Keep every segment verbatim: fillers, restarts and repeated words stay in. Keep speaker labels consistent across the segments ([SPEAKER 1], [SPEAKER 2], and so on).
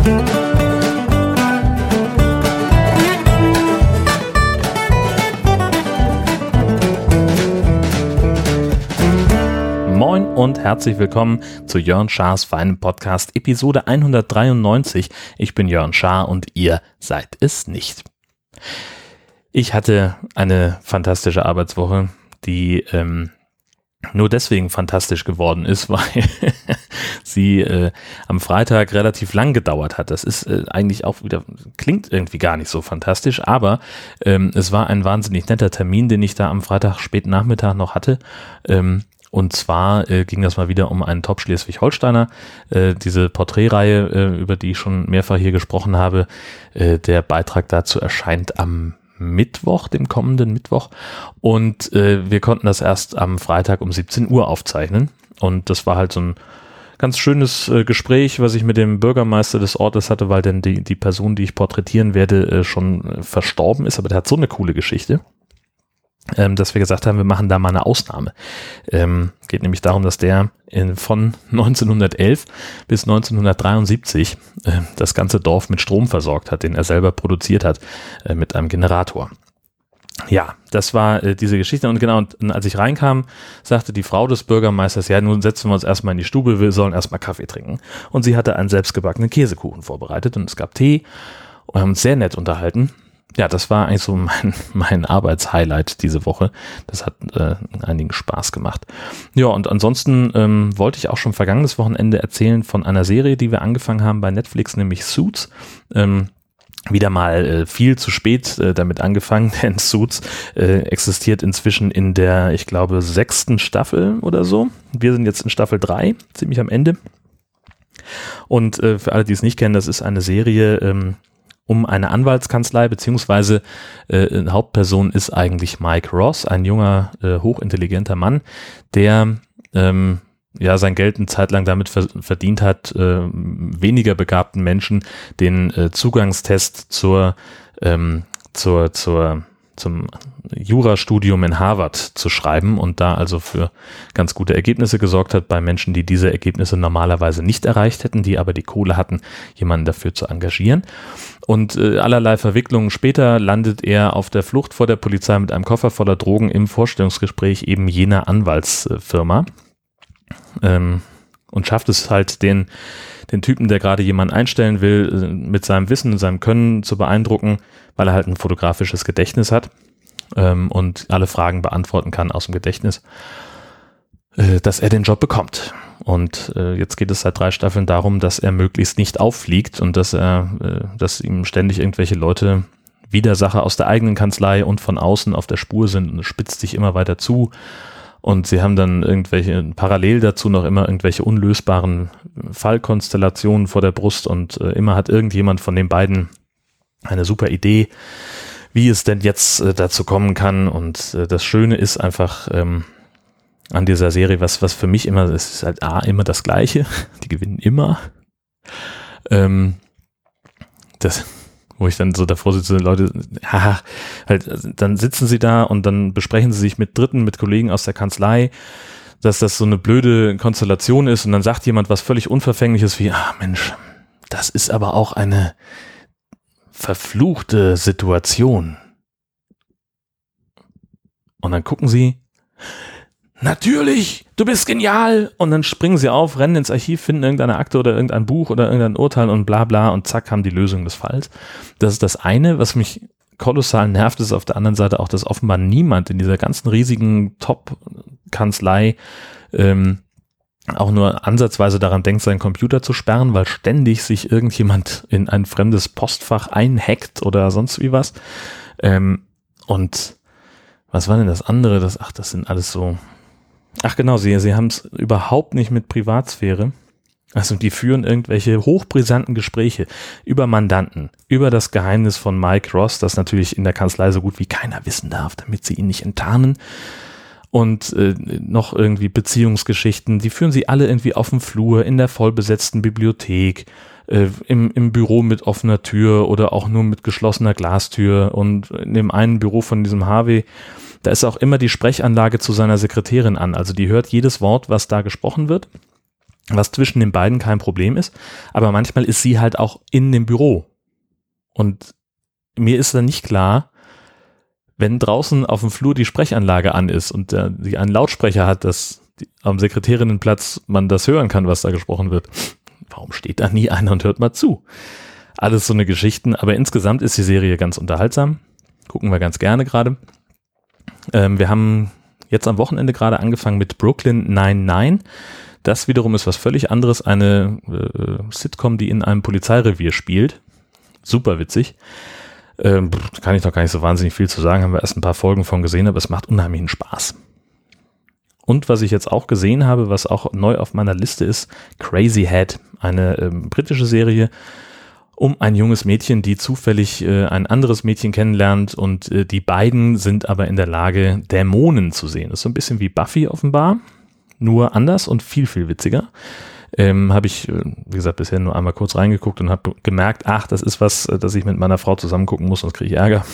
[SPEAKER 1] Moin und herzlich willkommen zu Jörn Schars feinem Podcast, Episode hundertdreiundneunzig. Ich bin Jörn Schaar und ihr seid es nicht. Ich hatte eine fantastische Arbeitswoche, die ähm, nur deswegen fantastisch geworden ist, weil sie äh, am Freitag relativ lang gedauert hat. Das ist äh, eigentlich auch wieder, klingt irgendwie gar nicht so fantastisch, aber ähm, es war ein wahnsinnig netter Termin, den ich da am Freitag späten Nachmittag noch hatte. Ähm, Und zwar äh, ging das mal wieder um einen Top-Schleswig-Holsteiner, äh, diese Porträtreihe, äh, über die ich schon mehrfach hier gesprochen habe. Äh, der Beitrag dazu erscheint am Mittwoch, dem kommenden Mittwoch. Und äh, wir konnten das erst am Freitag um siebzehn Uhr aufzeichnen. Und das war halt so ein ganz schönes äh, Gespräch, was ich mit dem Bürgermeister des Ortes hatte, weil denn die, die Person, die ich porträtieren werde, äh, schon äh, verstorben ist. Aber der hat so eine coole Geschichte, Ähm, dass wir gesagt haben, wir machen da mal eine Ausnahme. Ähm, geht nämlich darum, dass der in, von neunzehnhundertelf bis neunzehnhundertdreiundsiebzig äh, das ganze Dorf mit Strom versorgt hat, den er selber produziert hat, äh, mit einem Generator. Ja, das war äh, diese Geschichte und genau, und, und als ich reinkam, sagte die Frau des Bürgermeisters, ja, nun setzen wir uns erstmal in die Stube, wir sollen erstmal Kaffee trinken. Und sie hatte einen selbstgebackenen Käsekuchen vorbereitet und es gab Tee und wir haben uns sehr nett unterhalten. Ja, das war eigentlich so mein, mein Arbeitshighlight diese Woche. Das hat äh, einigen Spaß gemacht. Ja, und ansonsten ähm, wollte ich auch schon vergangenes Wochenende erzählen von einer Serie, die wir angefangen haben bei Netflix, nämlich Suits. Ähm, wieder mal äh, viel zu spät äh, damit angefangen, denn Suits äh, existiert inzwischen in der, ich glaube, sechsten Staffel oder so. Wir sind jetzt in Staffel drei, ziemlich am Ende. Und äh, für alle, die es nicht kennen, das ist eine Serie, ähm, um eine Anwaltskanzlei, beziehungsweise äh, Hauptperson ist eigentlich Mike Ross, ein junger, äh, hochintelligenter Mann, der ähm, ja sein Geld eine Zeit lang damit ver- verdient hat, äh, weniger begabten Menschen den äh, Zugangstest zur, ähm, zur, zur, zum Jurastudium in Harvard zu schreiben und da also für ganz gute Ergebnisse gesorgt hat bei Menschen, die diese Ergebnisse normalerweise nicht erreicht hätten, die aber die Kohle hatten, jemanden dafür zu engagieren. Und äh, allerlei Verwicklungen später landet er auf der Flucht vor der Polizei mit einem Koffer voller Drogen im Vorstellungsgespräch eben jener Anwaltsfirma ähm, und schafft es halt, den, den Typen, der gerade jemanden einstellen will, äh, mit seinem Wissen und seinem Können zu beeindrucken, weil er halt ein fotografisches Gedächtnis hat ähm, und alle Fragen beantworten kann aus dem Gedächtnis, äh, dass er den Job bekommt. Und äh, jetzt geht es seit drei Staffeln darum, dass er möglichst nicht auffliegt und dass er, äh, dass ihm ständig irgendwelche Leute, Widersacher aus der eigenen Kanzlei und von außen auf der Spur sind und es spitzt sich immer weiter zu. Und sie haben dann irgendwelche, parallel dazu noch immer irgendwelche unlösbaren Fallkonstellationen vor der Brust und äh, immer hat irgendjemand von den beiden eine super Idee, wie es denn jetzt äh, dazu kommen kann. Und äh, das Schöne ist einfach, ähm, an dieser Serie, was, was für mich immer, es ist halt A, immer das Gleiche, die gewinnen immer, ähm, das, wo ich dann so davor sitze, Leute, haha, halt, dann sitzen sie da und dann besprechen sie sich mit Dritten, mit Kollegen aus der Kanzlei, dass das so eine blöde Konstellation ist und dann sagt jemand was völlig Unverfängliches wie, ah Mensch, das ist aber auch eine verfluchte Situation. Und dann gucken sie, natürlich, du bist genial. Und dann springen sie auf, rennen ins Archiv, finden irgendeine Akte oder irgendein Buch oder irgendein Urteil und bla bla und zack, haben die Lösung des Falls. Das ist das eine, was mich kolossal nervt, ist auf der anderen Seite auch, dass offenbar niemand in dieser ganzen riesigen Top-Kanzlei ähm, auch nur ansatzweise daran denkt, seinen Computer zu sperren, weil ständig sich irgendjemand in ein fremdes Postfach einhackt oder sonst wie was. Ähm, und was war denn das andere? Das, ach, das sind alles so... Ach genau, sie, sie haben es überhaupt nicht mit Privatsphäre. Also die führen irgendwelche hochbrisanten Gespräche über Mandanten, über das Geheimnis von Mike Ross, das natürlich in der Kanzlei so gut wie keiner wissen darf, damit sie ihn nicht enttarnen. Und äh, noch irgendwie Beziehungsgeschichten, die führen sie alle irgendwie auf dem Flur, in der vollbesetzten Bibliothek, äh, im, im Büro mit offener Tür oder auch nur mit geschlossener Glastür. Und in dem einen Büro von diesem Harvey, da ist auch immer die Sprechanlage zu seiner Sekretärin an. Also die hört jedes Wort, was da gesprochen wird. was zwischen den beiden kein Problem ist, aber manchmal ist sie halt auch in dem Büro. Und mir ist dann nicht klar, wenn draußen auf dem Flur die Sprechanlage an ist und äh, die einen Lautsprecher hat, dass die, am Sekretärinnenplatz man das hören kann, was da gesprochen wird. Warum steht da nie einer und hört mal zu? Alles so eine Geschichten, aber insgesamt ist die Serie ganz unterhaltsam. Gucken wir ganz gerne gerade. Ähm, wir haben jetzt am Wochenende gerade angefangen mit Brooklyn Nine-Nine. Das wiederum ist was völlig anderes, eine äh, Sitcom, die in einem Polizeirevier spielt. Super witzig. Ähm, kann ich noch gar nicht so wahnsinnig viel zu sagen, haben wir erst ein paar Folgen von gesehen, aber es macht unheimlichen Spaß. Und was ich jetzt auch gesehen habe, was auch neu auf meiner Liste ist, Crazy Head, eine ähm, britische Serie um ein junges Mädchen, die zufällig äh, ein anderes Mädchen kennenlernt und äh, die beiden sind aber in der Lage, Dämonen zu sehen. Das ist so ein bisschen wie Buffy offenbar, nur anders und viel, viel witziger. Ähm, habe ich, wie gesagt, bisher nur einmal kurz reingeguckt und habe gemerkt, ach, das ist was, das ich mit meiner Frau zusammen gucken muss, sonst kriege ich Ärger.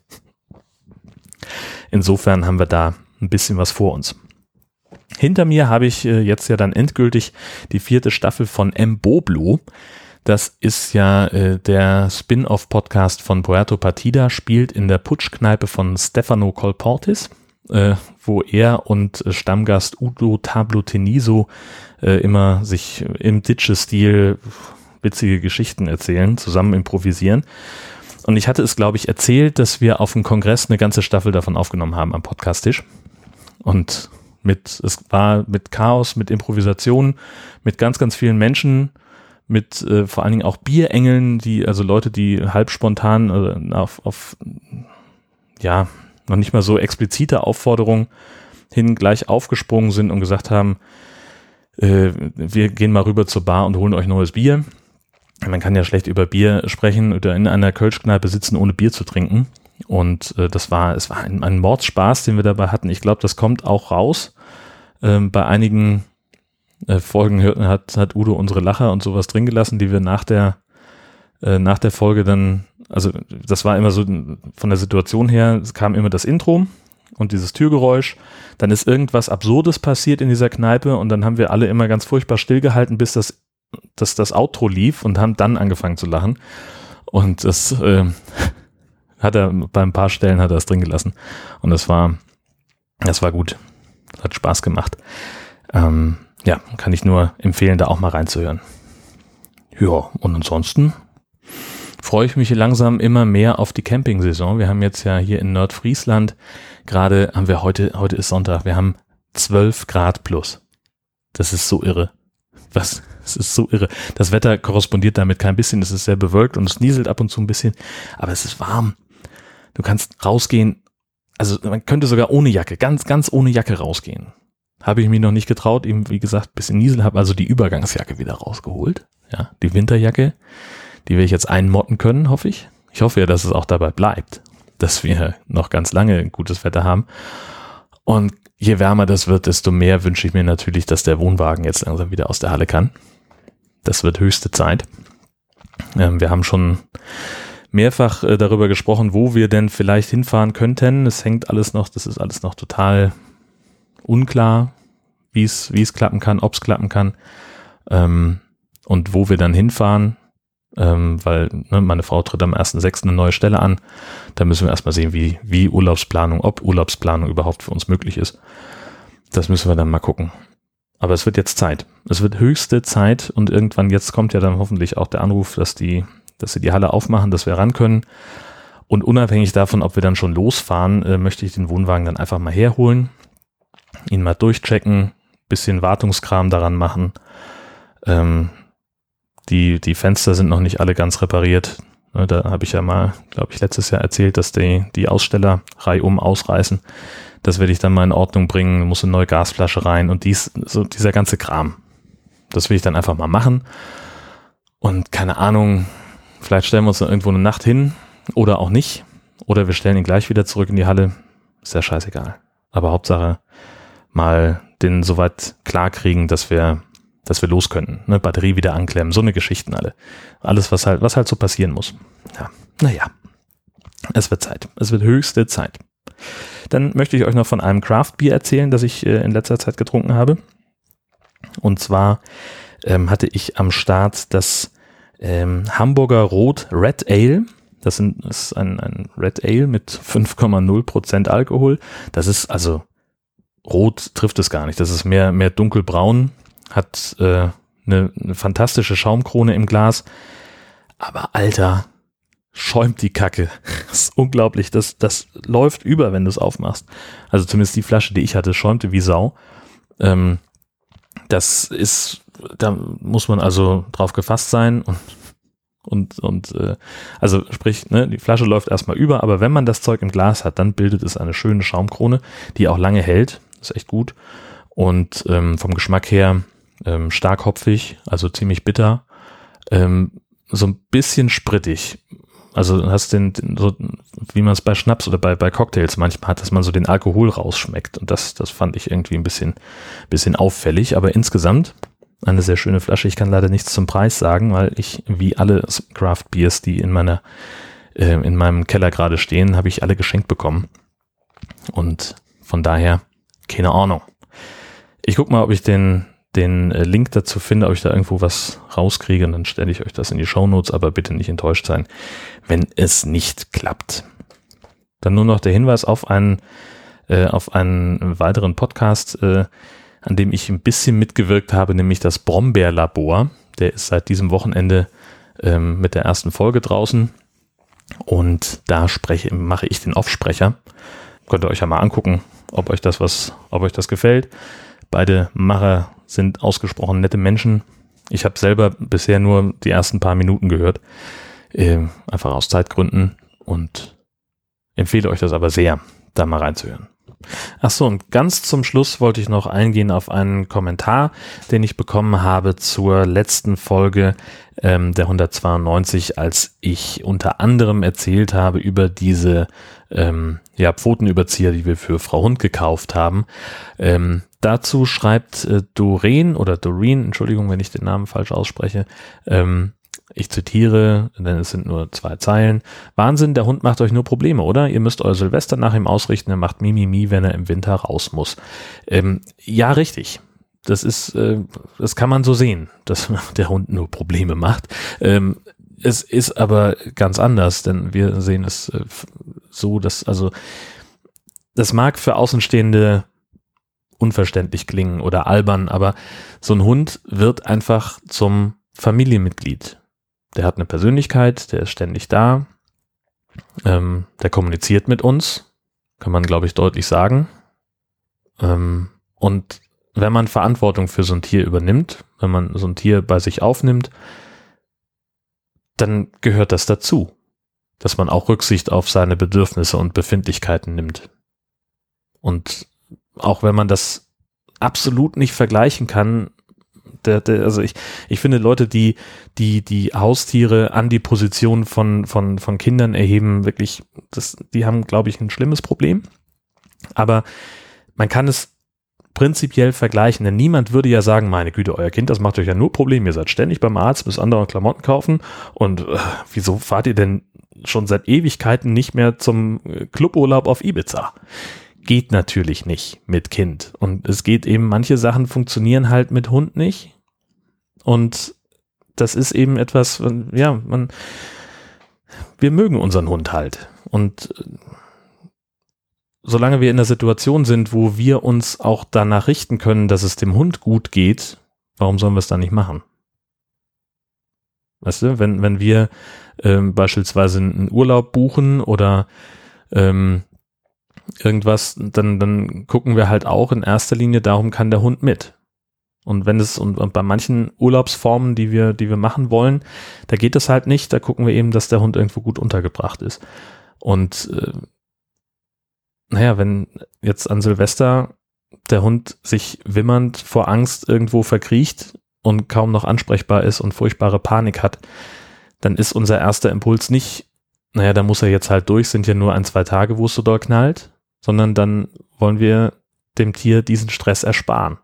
[SPEAKER 1] Insofern haben wir da ein bisschen was vor uns. Hinter mir habe ich äh, jetzt ja dann endgültig die vierte Staffel von M-Boblo. Das ist ja äh, der Spin-off-Podcast von Puerto Partida, spielt in der Putschkneipe von Stefano Colportis, äh, wo er und äh, Stammgast Udo Tablo-Teniso äh, immer sich im Ditsche-Stil witzige Geschichten erzählen, zusammen improvisieren. Und ich hatte es, glaube ich, erzählt, dass wir auf dem Kongress eine ganze Staffel davon aufgenommen haben am Podcast-Tisch. Und mit, es war mit Chaos, mit Improvisation, mit ganz, ganz vielen Menschen, mit äh, vor allen Dingen auch Bierengeln, die, also Leute, die halb spontan äh, auf, auf, ja, noch nicht mal so explizite Aufforderungen hin gleich aufgesprungen sind und gesagt haben, äh, wir gehen mal rüber zur Bar und holen euch neues Bier. Man kann ja schlecht über Bier sprechen oder in einer Kölschkneipe sitzen, ohne Bier zu trinken. Und äh, das war, es war ein, ein Mordspaß, den wir dabei hatten. Ich glaube, das kommt auch raus. Ähm, bei einigen äh, Folgen hat, hat Udo unsere Lacher und sowas drin gelassen, die wir nach der, äh, nach der Folge dann, also das war immer so von der Situation her, es kam immer das Intro und dieses Türgeräusch. Dann ist irgendwas Absurdes passiert in dieser Kneipe und dann haben wir alle immer ganz furchtbar stillgehalten, bis das, dass das Outro lief und haben dann angefangen zu lachen. Und das äh, hat er bei ein paar Stellen hat er es drin gelassen. Und das war, das war gut. Das hat Spaß gemacht. Ähm, ja, kann ich nur empfehlen, da auch mal reinzuhören. Ja, und ansonsten freue ich mich langsam immer mehr auf die Camping-Saison. Wir haben jetzt ja hier in Nordfriesland gerade, haben wir heute, heute ist Sonntag, wir haben zwölf Grad plus. Das ist so irre. Was? Es ist so irre. Das Wetter korrespondiert damit kein bisschen. Es ist sehr bewölkt und es nieselt ab und zu ein bisschen. Aber es ist warm. Du kannst rausgehen. Also man könnte sogar ohne Jacke, ganz, ganz ohne Jacke rausgehen. Habe ich mich noch nicht getraut. Eben, wie gesagt, ein bisschen Niesel, habe also die Übergangsjacke wieder rausgeholt. Ja, die Winterjacke. Die werde ich jetzt einmotten können, hoffe ich. Ich hoffe ja, dass es auch dabei bleibt. Dass wir noch ganz lange gutes Wetter haben. Und je wärmer das wird, desto mehr wünsche ich mir natürlich, dass der Wohnwagen jetzt langsam wieder aus der Halle kann. Das wird höchste Zeit. Ähm, wir haben schon mehrfach äh, darüber gesprochen, wo wir denn vielleicht hinfahren könnten. Es hängt alles noch, das ist alles noch total unklar, wie es wie es klappen kann, ob es klappen kann ähm, und wo wir dann hinfahren. Ähm, weil ne, meine Frau tritt am ersten sechsten eine neue Stelle an. Da müssen wir erstmal sehen, wie, wie Urlaubsplanung, ob Urlaubsplanung überhaupt für uns möglich ist. Das müssen wir dann mal gucken. Aber es wird jetzt Zeit. Es wird höchste Zeit und irgendwann jetzt kommt ja dann hoffentlich auch der Anruf, dass die, dass sie die Halle aufmachen, dass wir ran können. Und unabhängig davon, ob wir dann schon losfahren, äh, möchte ich den Wohnwagen dann einfach mal herholen, ihn mal durchchecken, bisschen Wartungskram daran machen. Ähm, Die, die Fenster sind noch nicht alle ganz repariert. Da habe ich ja mal, glaube ich, letztes Jahr erzählt, dass die, die Aussteller reihum ausreißen. Das werde ich dann mal in Ordnung bringen. Muss eine neue Gasflasche rein und dies, so dieser ganze Kram. Das will ich dann einfach mal machen. Und keine Ahnung, vielleicht stellen wir uns dann irgendwo eine Nacht hin oder auch nicht. Oder wir stellen ihn gleich wieder zurück in die Halle. Ist ja scheißegal. Aber Hauptsache mal den soweit klar kriegen, dass wir dass wir los können, ne, Batterie wieder anklemmen, so eine Geschichten alle. Alles, was halt, was halt so passieren muss. Ja, naja, es wird Zeit. Es wird höchste Zeit. Dann möchte ich euch noch von einem Craft-Bier erzählen, das ich äh, in letzter Zeit getrunken habe. Und zwar ähm, hatte ich am Start das ähm, Hamburger Rot Red Ale. Das, sind, das ist ein, ein Red Ale mit fünf Komma null Prozent Alkohol. Das ist also, rot trifft es gar nicht. Das ist mehr, mehr dunkelbraun, hat äh, eine, eine fantastische Schaumkrone im Glas. Aber Alter, schäumt die Kacke. Das ist unglaublich. Das, das läuft über, wenn du es aufmachst. Also zumindest die Flasche, die ich hatte, schäumte wie Sau. Ähm, das ist, da muss man also drauf gefasst sein und und und äh, also sprich, ne, die Flasche läuft erstmal über, aber wenn man das Zeug im Glas hat, dann bildet es eine schöne Schaumkrone, die auch lange hält. Das ist echt gut. Und ähm, vom Geschmack her ähm, stark hopfig, also ziemlich bitter, ähm, so ein bisschen sprittig. Also du hast den, den so, wie man es bei Schnaps oder bei, bei Cocktails manchmal hat, dass man so den Alkohol rausschmeckt. Und das, das fand ich irgendwie ein bisschen, bisschen auffällig. Aber insgesamt eine sehr schöne Flasche. Ich kann leider nichts zum Preis sagen, weil ich, wie alle Craft Beers, die in meiner, äh, in meinem Keller gerade stehen, habe ich alle geschenkt bekommen. Und von daher, keine Ahnung. Ich guck mal, ob ich den, den Link dazu finde, ob ich da irgendwo was rauskriege, und dann stelle ich euch das in die Shownotes, aber bitte nicht enttäuscht sein, wenn es nicht klappt. Dann nur noch der Hinweis auf einen, äh, auf einen weiteren Podcast, äh, an dem ich ein bisschen mitgewirkt habe, nämlich das Brombeerlabor. Der ist seit diesem Wochenende ähm, mit der ersten Folge draußen, und da spreche, mache ich den Offsprecher. Könnt ihr euch ja mal angucken, ob euch das was, ob euch das gefällt. Beide Macher sind ausgesprochen nette Menschen. Ich habe selber bisher nur die ersten paar Minuten gehört, äh, einfach aus Zeitgründen, und empfehle euch das aber sehr, da mal reinzuhören. Ach so, und ganz zum Schluss wollte ich noch eingehen auf einen Kommentar, den ich bekommen habe zur letzten Folge ähm, der hundertzweiundneunzig, als ich unter anderem erzählt habe über diese ähm, ja, Pfotenüberzieher, die wir für Frau Hund gekauft haben. Ähm, dazu schreibt äh, Doreen oder Doreen, Entschuldigung, wenn ich den Namen falsch ausspreche, ähm, ich zitiere, denn es sind nur zwei Zeilen: Wahnsinn, der Hund macht euch nur Probleme, oder? Ihr müsst euer Silvester nach ihm ausrichten, er macht Mimimi, wenn er im Winter raus muss. Ähm, ja, richtig. Das ist, äh, das kann man so sehen, dass der Hund nur Probleme macht. Ähm, es ist aber ganz anders, denn wir sehen es äh, so, dass, also, das mag für Außenstehende unverständlich klingen oder albern, aber so ein Hund wird einfach zum Familienmitglied. Der hat eine Persönlichkeit, der ist ständig da, ähm, der kommuniziert mit uns, kann man, glaube ich, deutlich sagen. Ähm, und wenn man Verantwortung für so ein Tier übernimmt, wenn man so ein Tier bei sich aufnimmt, dann gehört das dazu, dass man auch Rücksicht auf seine Bedürfnisse und Befindlichkeiten nimmt. Und auch wenn man das absolut nicht vergleichen kann, Der, der, also ich, ich finde, Leute, die, die, die Haustiere an die Position von, von, von Kindern erheben, wirklich, das, die haben, glaube ich, ein schlimmes Problem. Aber man kann es prinzipiell vergleichen, denn niemand würde ja sagen, meine Güte, euer Kind, das macht euch ja nur Probleme, ihr seid ständig beim Arzt, müsst andere Klamotten kaufen, und äh, wieso fahrt ihr denn schon seit Ewigkeiten nicht mehr zum Cluburlaub auf Ibiza? Geht natürlich nicht mit Kind. Und es geht eben, manche Sachen funktionieren halt mit Hund nicht. Und das ist eben etwas, ja, man, wir mögen unseren Hund halt. Und solange wir in der Situation sind, wo wir uns auch danach richten können, dass es dem Hund gut geht, warum sollen wir es dann nicht machen? Weißt du, wenn, wenn wir ähm, beispielsweise einen Urlaub buchen oder ähm, irgendwas, dann, dann gucken wir halt auch in erster Linie darum, kann der Hund mit. Und wenn es, und, und bei manchen Urlaubsformen, die wir, die wir machen wollen, da geht es halt nicht, da gucken wir eben, dass der Hund irgendwo gut untergebracht ist. Und äh, naja, wenn jetzt an Silvester der Hund sich wimmernd vor Angst irgendwo verkriecht und kaum noch ansprechbar ist und furchtbare Panik hat, dann ist unser erster Impuls nicht, naja, da muss er jetzt halt durch, sind ja nur ein, zwei Tage, wo es so doll knallt, sondern dann wollen wir dem Tier diesen Stress ersparen.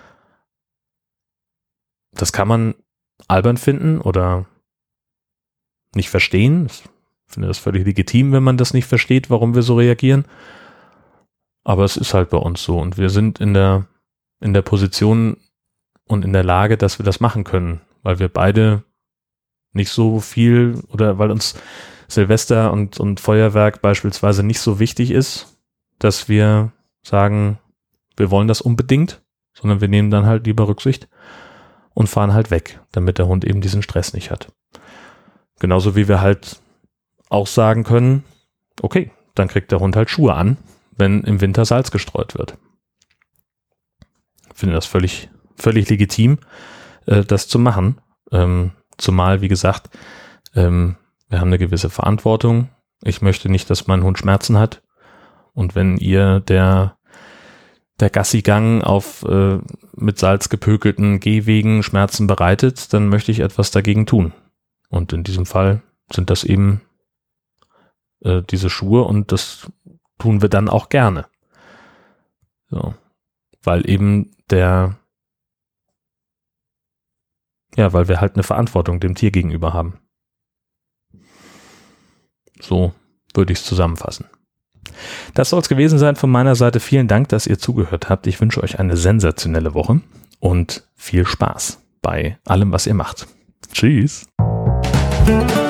[SPEAKER 1] Das kann man albern finden oder nicht verstehen. Ich finde das völlig legitim, wenn man das nicht versteht, warum wir so reagieren. Aber es ist halt bei uns so, und wir sind in der, in der Position, und in der Lage, dass wir das machen können, weil wir beide nicht so viel oder weil uns Silvester und, und Feuerwerk beispielsweise nicht so wichtig ist, dass wir sagen, wir wollen das unbedingt, sondern wir nehmen dann halt lieber Rücksicht und fahren halt weg, damit der Hund eben diesen Stress nicht hat. Genauso wie wir halt auch sagen können, okay, dann kriegt der Hund halt Schuhe an, wenn im Winter Salz gestreut wird. Ich finde das völlig, völlig legitim, äh, das zu machen. Ähm, zumal, wie gesagt, ähm, wir haben eine gewisse Verantwortung. Ich möchte nicht, dass mein Hund Schmerzen hat. Und wenn ihr der der Gassigang auf äh, mit Salz gepökelten Gehwegen Schmerzen bereitet, dann möchte ich etwas dagegen tun. Und in diesem Fall sind das eben äh, diese Schuhe und das tun wir dann auch gerne. So. Weil eben der, ja, weil wir halt eine Verantwortung dem Tier gegenüber haben. So würde ich es zusammenfassen. Das soll es gewesen sein von meiner Seite. Vielen Dank, dass ihr zugehört habt. Ich wünsche euch eine sensationelle Woche und viel Spaß bei allem, was ihr macht. Tschüss.